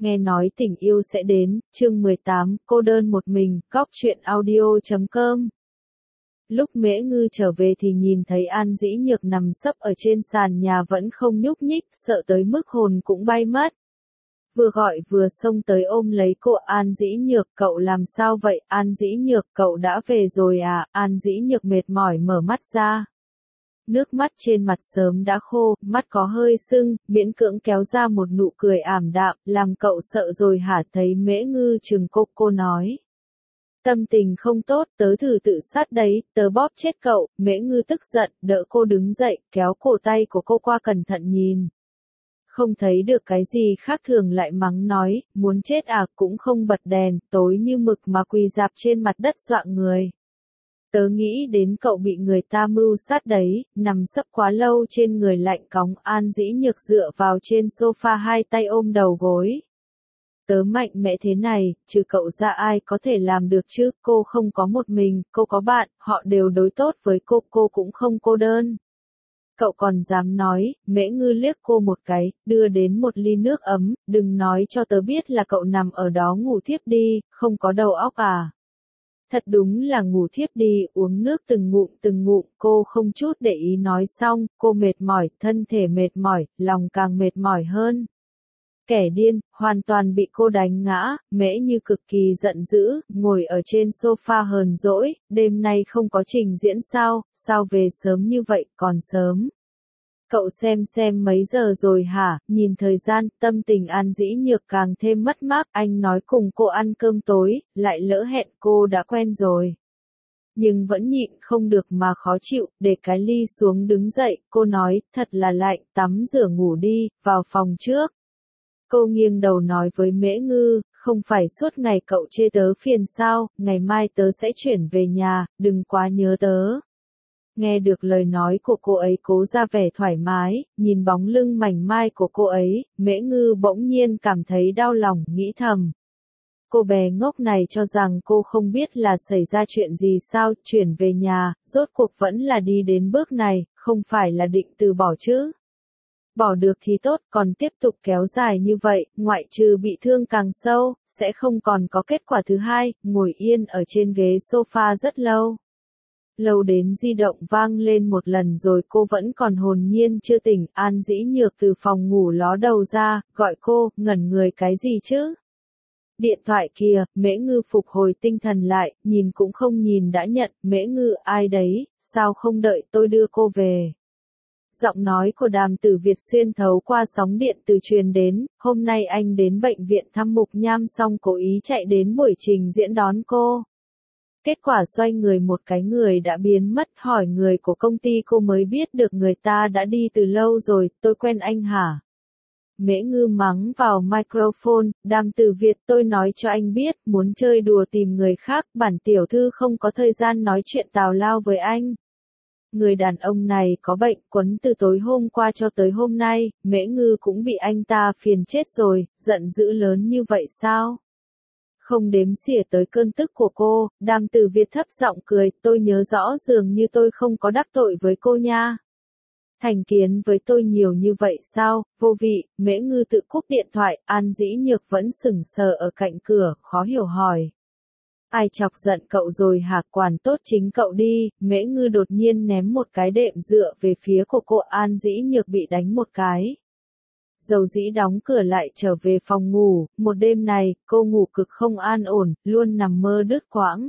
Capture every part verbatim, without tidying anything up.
Nghe nói tình yêu sẽ đến, chương mười tám, cô đơn một mình, góc truyện audio chấm com. Lúc Mễ Ngư trở về thì nhìn thấy An Dĩ Nhược nằm sấp ở trên sàn nhà vẫn không nhúc nhích, sợ tới mức hồn cũng bay mất. Vừa gọi vừa xông tới ôm lấy cô. An Dĩ Nhược, cậu làm sao vậy? An Dĩ Nhược, cậu đã về rồi à? An Dĩ Nhược mệt mỏi mở mắt ra. Nước mắt trên mặt sớm đã khô, mắt có hơi sưng, miễn cưỡng kéo ra một nụ cười ảm đạm, làm cậu sợ rồi hả? Thấy Mễ Ngư trừng cô, cô nói. Tâm tình không tốt, tớ thử tự sát đấy, tớ bóp chết cậu. Mễ Ngư tức giận, đỡ cô đứng dậy, kéo cổ tay của cô qua cẩn thận nhìn. Không thấy được cái gì khác thường lại mắng nói, muốn chết à? Cũng không bật đèn, tối như mực mà quỳ rạp trên mặt đất dọa người. Tớ nghĩ đến cậu bị người ta mưu sát đấy, nằm sấp quá lâu trên người lạnh cóng. An Dĩ Nhược dựa vào trên sofa hai tay ôm đầu gối. Tớ mạnh mẽ thế này, trừ cậu ra ai có thể làm được chứ? Cô không có một mình, cô có bạn, họ đều đối tốt với cô, cô cũng không cô đơn. Cậu còn dám nói? Mễ Ngư liếc cô một cái, đưa đến một ly nước ấm, đừng nói cho tớ biết là cậu nằm ở đó ngủ thiếp đi, không có đầu óc à? Thật đúng là ngủ thiếp đi, uống nước từng ngụm từng ngụm, cô không chút để ý nói xong, cô mệt mỏi, thân thể mệt mỏi, lòng càng mệt mỏi hơn. Kẻ điên, hoàn toàn bị cô đánh ngã. Mễ Như cực kỳ giận dữ, ngồi ở trên sofa hờn dỗi, đêm nay không có trình diễn sao, sao về sớm như vậy, còn sớm. Cậu xem xem mấy giờ rồi hả? Nhìn thời gian, tâm tình An Dĩ Nhược càng thêm mất mát. Anh nói cùng cô ăn cơm tối, lại lỡ hẹn, cô đã quen rồi. Nhưng vẫn nhịn không được mà khó chịu, để cái ly xuống đứng dậy, cô nói, thật là lạnh, tắm rửa ngủ đi, vào phòng trước. Cô nghiêng đầu nói với Mễ Ngư, không phải suốt ngày cậu chê tớ phiền sao, ngày mai tớ sẽ chuyển về nhà, đừng quá nhớ tớ. Nghe được lời nói của cô ấy cố ra vẻ thoải mái, nhìn bóng lưng mảnh mai của cô ấy, Mễ Ngư bỗng nhiên cảm thấy đau lòng, nghĩ thầm. Cô bé ngốc này cho rằng cô không biết là xảy ra chuyện gì sao, chuyển về nhà, rốt cuộc vẫn là đi đến bước này, không phải là định từ bỏ chứ. Bỏ được thì tốt, còn tiếp tục kéo dài như vậy, ngoại trừ bị thương càng sâu, sẽ không còn có kết quả thứ hai. Ngồi yên ở trên ghế sofa rất lâu. Lâu đến di động vang lên một lần rồi cô vẫn còn hồn nhiên chưa tỉnh. An Dĩ Nhược từ phòng ngủ ló đầu ra, gọi cô, ngẩn người cái gì chứ? Điện thoại kìa. Mễ Ngư phục hồi tinh thần lại, nhìn cũng không nhìn đã nhận. Mễ Ngư, ai đấy, sao không đợi tôi đưa cô về? Giọng nói của Đàm Tử Việt xuyên thấu qua sóng điện từ truyền đến, hôm nay anh đến bệnh viện thăm Mục Nham xong cố ý chạy đến buổi trình diễn đón cô. Kết quả xoay người một cái người đã biến mất, hỏi người của công ty cô mới biết được người ta đã đi từ lâu rồi. Tôi quen anh hả? Mễ Ngư mắng vào microphone. Đàm Tử Việt, tôi nói cho anh biết, muốn chơi đùa tìm người khác, bản tiểu thư không có thời gian nói chuyện tào lao với anh. Người đàn ông này có bệnh, quấn từ tối hôm qua cho tới hôm nay. Mễ Ngư cũng bị anh ta phiền chết rồi, giận dữ lớn như vậy sao? Không đếm xỉa tới cơn tức của cô, Đàm Tử Việt thấp giọng cười, tôi nhớ rõ dường như tôi không có đắc tội với cô nha. Thành kiến với tôi nhiều như vậy sao? Vô vị. Mễ Ngư tự cúp điện thoại. An Dĩ Nhược vẫn sững sờ ở cạnh cửa, khó hiểu hỏi. Ai chọc giận cậu rồi hả? Quản tốt chính cậu đi. Mễ Ngư đột nhiên ném một cái đệm dựa về phía của cô. An Dĩ Nhược bị đánh một cái. Dầu dĩ đóng cửa lại trở về phòng ngủ. Một đêm này, cô ngủ cực không an ổn, luôn nằm mơ đứt quãng.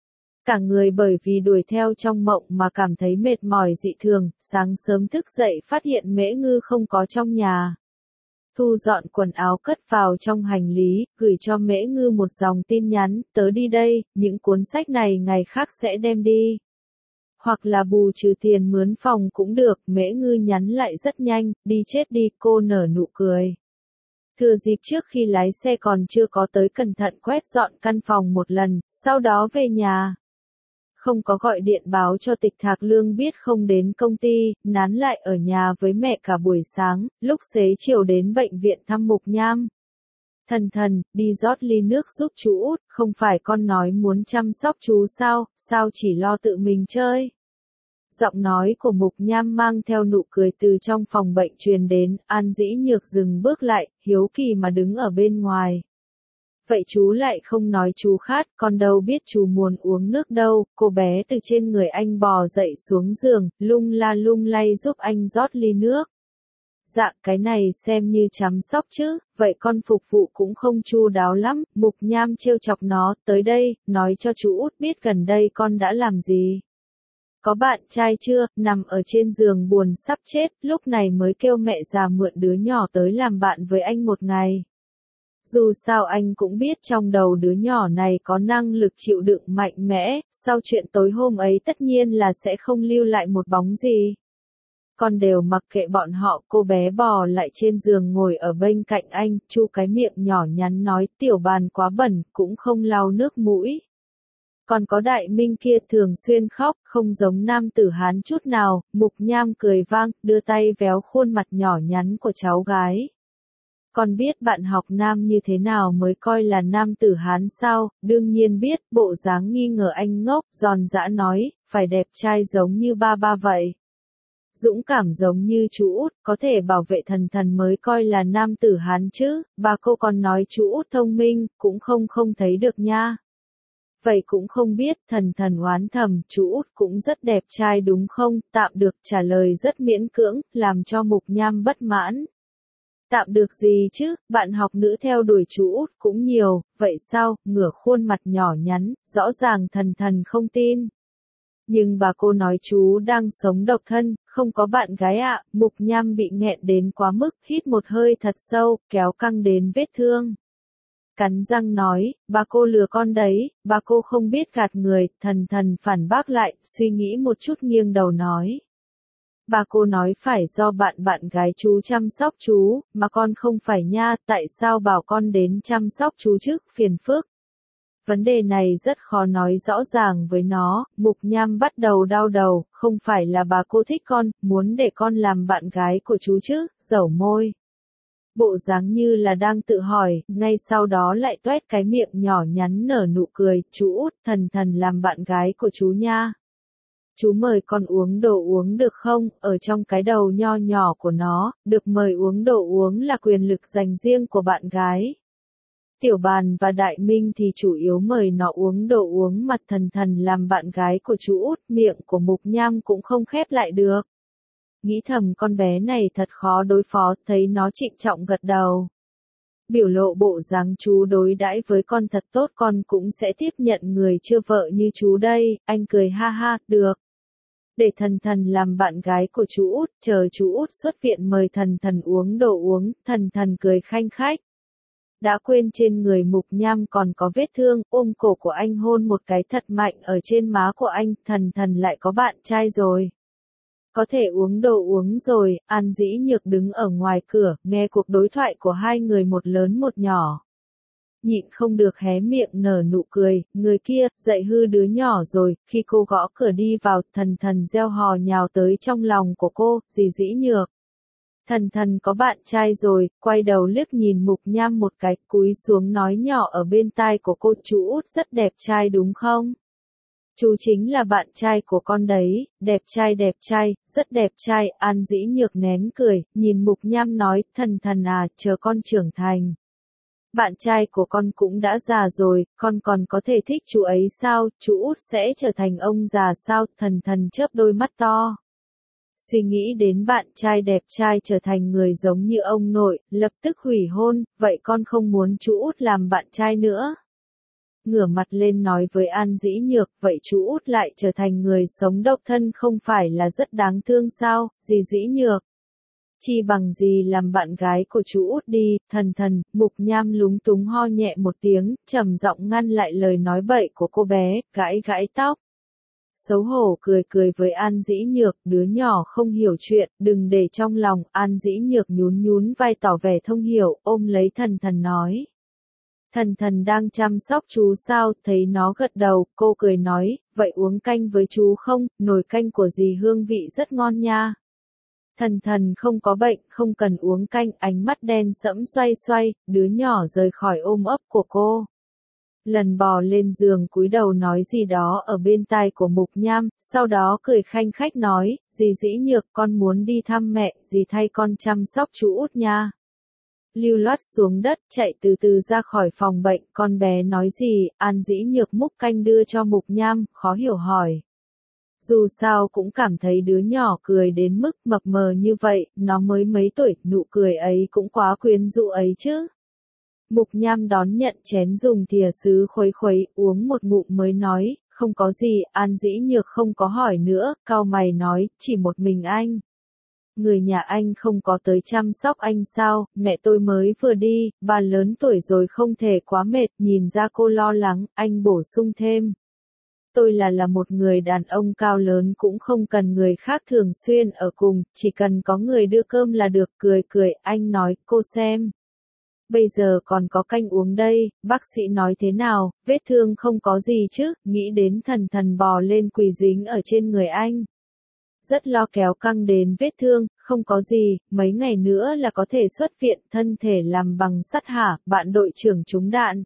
Cả người bởi vì đuổi theo trong mộng mà cảm thấy mệt mỏi dị thường. Sáng sớm thức dậy phát hiện Mễ Ngư không có trong nhà. Thu dọn quần áo cất vào trong hành lý, gửi cho Mễ Ngư một dòng tin nhắn, tớ đi đây, những cuốn sách này ngày khác sẽ đem đi. Hoặc là bù trừ tiền mướn phòng cũng được. Mễ Ngư nhắn lại rất nhanh, đi chết đi, cô nở nụ cười. Thừa dịp trước khi lái xe còn chưa có tới cẩn thận quét dọn căn phòng một lần, sau đó về nhà. Không có gọi điện báo cho Tịch Thạc Lương biết không đến công ty, nán lại ở nhà với mẹ cả buổi sáng, lúc xế chiều đến bệnh viện thăm Mục Nham. Thần thần, đi rót ly nước giúp chú út, không phải con nói muốn chăm sóc chú sao, sao chỉ lo tự mình chơi. Giọng nói của Mục Nham mang theo nụ cười từ trong phòng bệnh truyền đến, An Dĩ Nhược dừng bước lại, hiếu kỳ mà đứng ở bên ngoài. Vậy chú lại không nói chú khát, con đâu biết chú muốn uống nước đâu, cô bé từ trên người anh bò dậy xuống giường, lung la lung lay giúp anh rót ly nước. Dạ, cái này xem như chăm sóc chứ, vậy con phục vụ cũng không chu đáo lắm, Mục Nham trêu chọc nó, tới đây, nói cho chú Út biết gần đây con đã làm gì. Có bạn trai chưa, nằm ở trên giường buồn sắp chết, lúc này mới kêu mẹ già mượn đứa nhỏ tới làm bạn với anh một ngày. Dù sao anh cũng biết trong đầu đứa nhỏ này có năng lực chịu đựng mạnh mẽ, sau chuyện tối hôm ấy tất nhiên là sẽ không lưu lại một bóng gì. Con đều mặc kệ bọn họ, cô bé bò lại trên giường ngồi ở bên cạnh anh, chu cái miệng nhỏ nhắn nói tiểu bàn quá bẩn, cũng không lau nước mũi. Còn có Đại Minh kia thường xuyên khóc, không giống nam tử Hán chút nào, Mục Nham cười vang, đưa tay véo khuôn mặt nhỏ nhắn của cháu gái. Con biết bạn học nam như thế nào mới coi là nam tử Hán sao, đương nhiên biết, bộ dáng nghi ngờ anh ngốc, giòn giã nói, phải đẹp trai giống như ba ba vậy. Dũng cảm giống như chú Út, có thể bảo vệ thần thần mới coi là nam tử Hán chứ, bà cô còn nói chú Út thông minh, cũng không không thấy được nha. Vậy cũng không biết, thần thần oán thầm, chú Út cũng rất đẹp trai đúng không, tạm được, trả lời rất miễn cưỡng, làm cho Mục Nham bất mãn. Tạm được gì chứ, bạn học nữ theo đuổi chú Út cũng nhiều, vậy sao, ngửa khuôn mặt nhỏ nhắn, rõ ràng thần thần không tin. Nhưng bà cô nói chú đang sống độc thân, không có bạn gái ạ, Mục Nham bị nghẹn đến quá mức, hít một hơi thật sâu, kéo căng đến vết thương. Cắn răng nói, bà cô lừa con đấy, bà cô không biết gạt người, thần thần phản bác lại, suy nghĩ một chút nghiêng đầu nói. Bà cô nói phải do bạn bạn gái chú chăm sóc chú, mà con không phải nha, tại sao bảo con đến chăm sóc chú chứ, phiền phức. Vấn đề này rất khó nói rõ ràng với nó, Mục Nham bắt đầu đau đầu, không phải là bà cô thích con, muốn để con làm bạn gái của chú chứ, dẩu môi. Bộ dáng như là đang tự hỏi, ngay sau đó lại toét cái miệng nhỏ nhắn nở nụ cười, chú Út, thần thần làm bạn gái của chú nha. Chú mời con uống đồ uống được không, ở trong cái đầu nho nhỏ của nó, được mời uống đồ uống là quyền lực dành riêng của bạn gái. Tiểu Bàn và Đại Minh thì chủ yếu mời nó uống đồ uống mặt thần thần làm bạn gái của chú Út, miệng của Mục Nham cũng không khép lại được. Nghĩ thầm con bé này thật khó đối phó, thấy nó trịnh trọng gật đầu. Biểu lộ bộ dáng chú đối đãi với con thật tốt, con cũng sẽ tiếp nhận người chưa vợ như chú đây, anh cười ha ha, được. Để thần thần làm bạn gái của chú Út, chờ chú Út xuất viện mời thần thần uống đồ uống, thần thần cười khanh khách. Đã quên trên người Mục Nham còn có vết thương, ôm cổ của anh hôn một cái thật mạnh ở trên má của anh, thần thần lại có bạn trai rồi. Có thể uống đồ uống rồi, An Dĩ Nhược đứng ở ngoài cửa, nghe cuộc đối thoại của hai người một lớn một nhỏ. Nhịn không được hé miệng nở nụ cười, người kia, dạy hư đứa nhỏ rồi, khi cô gõ cửa đi vào, thần thần reo hò nhào tới trong lòng của cô, dì Dĩ Nhược. Thần thần có bạn trai rồi, quay đầu liếc nhìn Mục Nham một cái, cúi xuống nói nhỏ ở bên tai của cô, chú Út rất đẹp trai đúng không? Chú chính là bạn trai của con đấy, đẹp trai đẹp trai, rất đẹp trai, An Dĩ Nhược nén cười, nhìn Mục Nham nói, thần thần à, chờ con trưởng thành. Bạn trai của con cũng đã già rồi, con còn có thể thích chú ấy sao, chú Út sẽ trở thành ông già sao, thần thần chớp đôi mắt to. Suy nghĩ đến bạn trai đẹp trai trở thành người giống như ông nội, lập tức hủy hôn, vậy con không muốn chú Út làm bạn trai nữa. Ngửa mặt lên nói với An Dĩ Nhược, vậy chú Út lại trở thành người sống độc thân không phải là rất đáng thương sao, dì Dĩ Nhược. Chi bằng gì làm bạn gái của chú Út đi, thần thần, Mục Nham lúng túng ho nhẹ một tiếng, trầm giọng ngăn lại lời nói bậy của cô bé, gãi gãi tóc. Xấu hổ cười cười với An Dĩ Nhược, đứa nhỏ không hiểu chuyện, đừng để trong lòng, An Dĩ Nhược nhún nhún vai tỏ vẻ thông hiểu, ôm lấy thần thần nói. Thần thần đang chăm sóc chú sao, thấy nó gật đầu, cô cười nói, vậy uống canh với chú không, nồi canh của dì hương vị rất ngon nha. Thần thần không có bệnh, không cần uống canh, ánh mắt đen sẫm xoay xoay, đứa nhỏ rời khỏi ôm ấp của cô. Lần bò lên giường cúi đầu nói gì đó ở bên tai của Mục Nham, sau đó cười khanh khách nói, dì Dĩ Nhược con muốn đi thăm mẹ, dì thay con chăm sóc chú út nha. Lưu loát xuống đất, chạy từ từ ra khỏi phòng bệnh, con bé nói gì, An Dĩ Nhược múc canh đưa cho Mục Nham, khó hiểu hỏi. Dù sao cũng cảm thấy đứa nhỏ cười đến mức mập mờ như vậy, nó mới mấy tuổi, nụ cười ấy cũng quá quyến rũ ấy chứ. Mục Nham đón nhận chén dùng thìa sứ khuấy khuấy, uống một ngụm mới nói, không có gì, An Dĩ Nhược không có hỏi nữa, cau mày nói, chỉ một mình anh. Người nhà anh không có tới chăm sóc anh sao, mẹ tôi mới vừa đi, bà lớn tuổi rồi không thể quá mệt, nhìn ra cô lo lắng, anh bổ sung thêm. Tôi là là một người đàn ông cao lớn cũng không cần người khác thường xuyên ở cùng, chỉ cần có người đưa cơm là được, cười cười, anh nói, cô xem. Bây giờ còn có canh uống đây, bác sĩ nói thế nào, vết thương không có gì chứ, nghĩ đến thần thần bò lên quỳ dính ở trên người anh. Rất lo kéo căng đến vết thương, không có gì, mấy ngày nữa là có thể xuất viện, thân thể làm bằng sắt hả, bạn đội trưởng trúng đạn.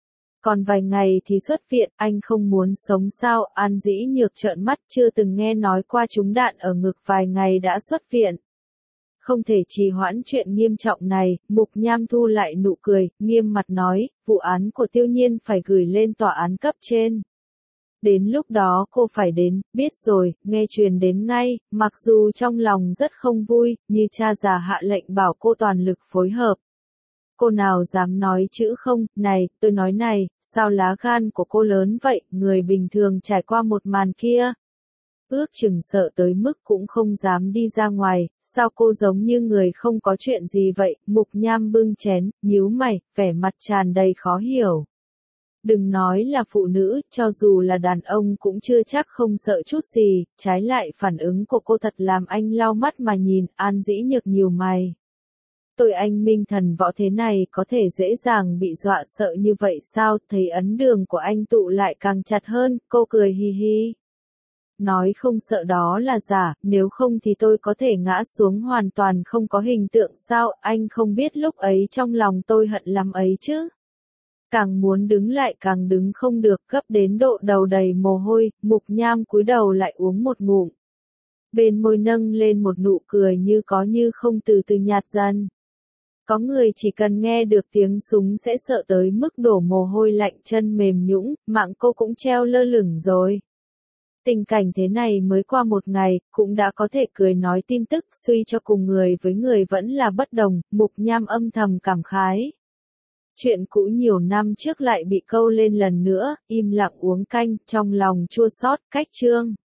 Còn vài ngày thì xuất viện, anh không muốn sống sao, An Dĩ Nhược trợn mắt chưa từng nghe nói qua trúng đạn ở ngực vài ngày đã xuất viện. Không thể trì hoãn chuyện nghiêm trọng này, Mục Nham thu lại nụ cười, nghiêm mặt nói, vụ án của Tiêu Nhiên phải gửi lên tòa án cấp trên. Đến lúc đó cô phải đến, biết rồi, nghe truyền đến ngay, mặc dù trong lòng rất không vui, như cha già hạ lệnh bảo cô toàn lực phối hợp. Cô nào dám nói chữ không, này, tôi nói này, sao lá gan của cô lớn vậy, người bình thường trải qua một màn kia. Ước chừng sợ tới mức cũng không dám đi ra ngoài, sao cô giống như người không có chuyện gì vậy, Mục Nham bưng chén, nhíu mày, vẻ mặt tràn đầy khó hiểu. Đừng nói là phụ nữ, cho dù là đàn ông cũng chưa chắc không sợ chút gì, trái lại phản ứng của cô thật làm anh lau mắt mà nhìn, An Dĩ Nhược nhíu mày. Tôi anh minh thần võ thế này có thể dễ dàng bị dọa sợ như vậy sao, thấy ấn đường của anh tụ lại càng chặt hơn, cô cười hi hi. Nói không sợ đó là giả, nếu không thì tôi có thể ngã xuống hoàn toàn không có hình tượng sao, anh không biết lúc ấy trong lòng tôi hận lắm ấy chứ. Càng muốn đứng lại càng đứng không được, gấp đến độ đầu đầy mồ hôi, Mục Nham cúi đầu lại uống một ngụm. Bên môi nâng lên một nụ cười như có như không từ từ nhạt dần. Có người chỉ cần nghe được tiếng súng sẽ sợ tới mức đổ mồ hôi lạnh chân mềm nhũn, mạng cô cũng treo lơ lửng rồi. Tình cảnh thế này mới qua một ngày, cũng đã có thể cười nói tin tức, suy cho cùng người với người vẫn là bất đồng, Mục Nham âm thầm cảm khái. Chuyện cũ nhiều năm trước lại bị câu lên lần nữa, im lặng uống canh, trong lòng chua xót, cách chương.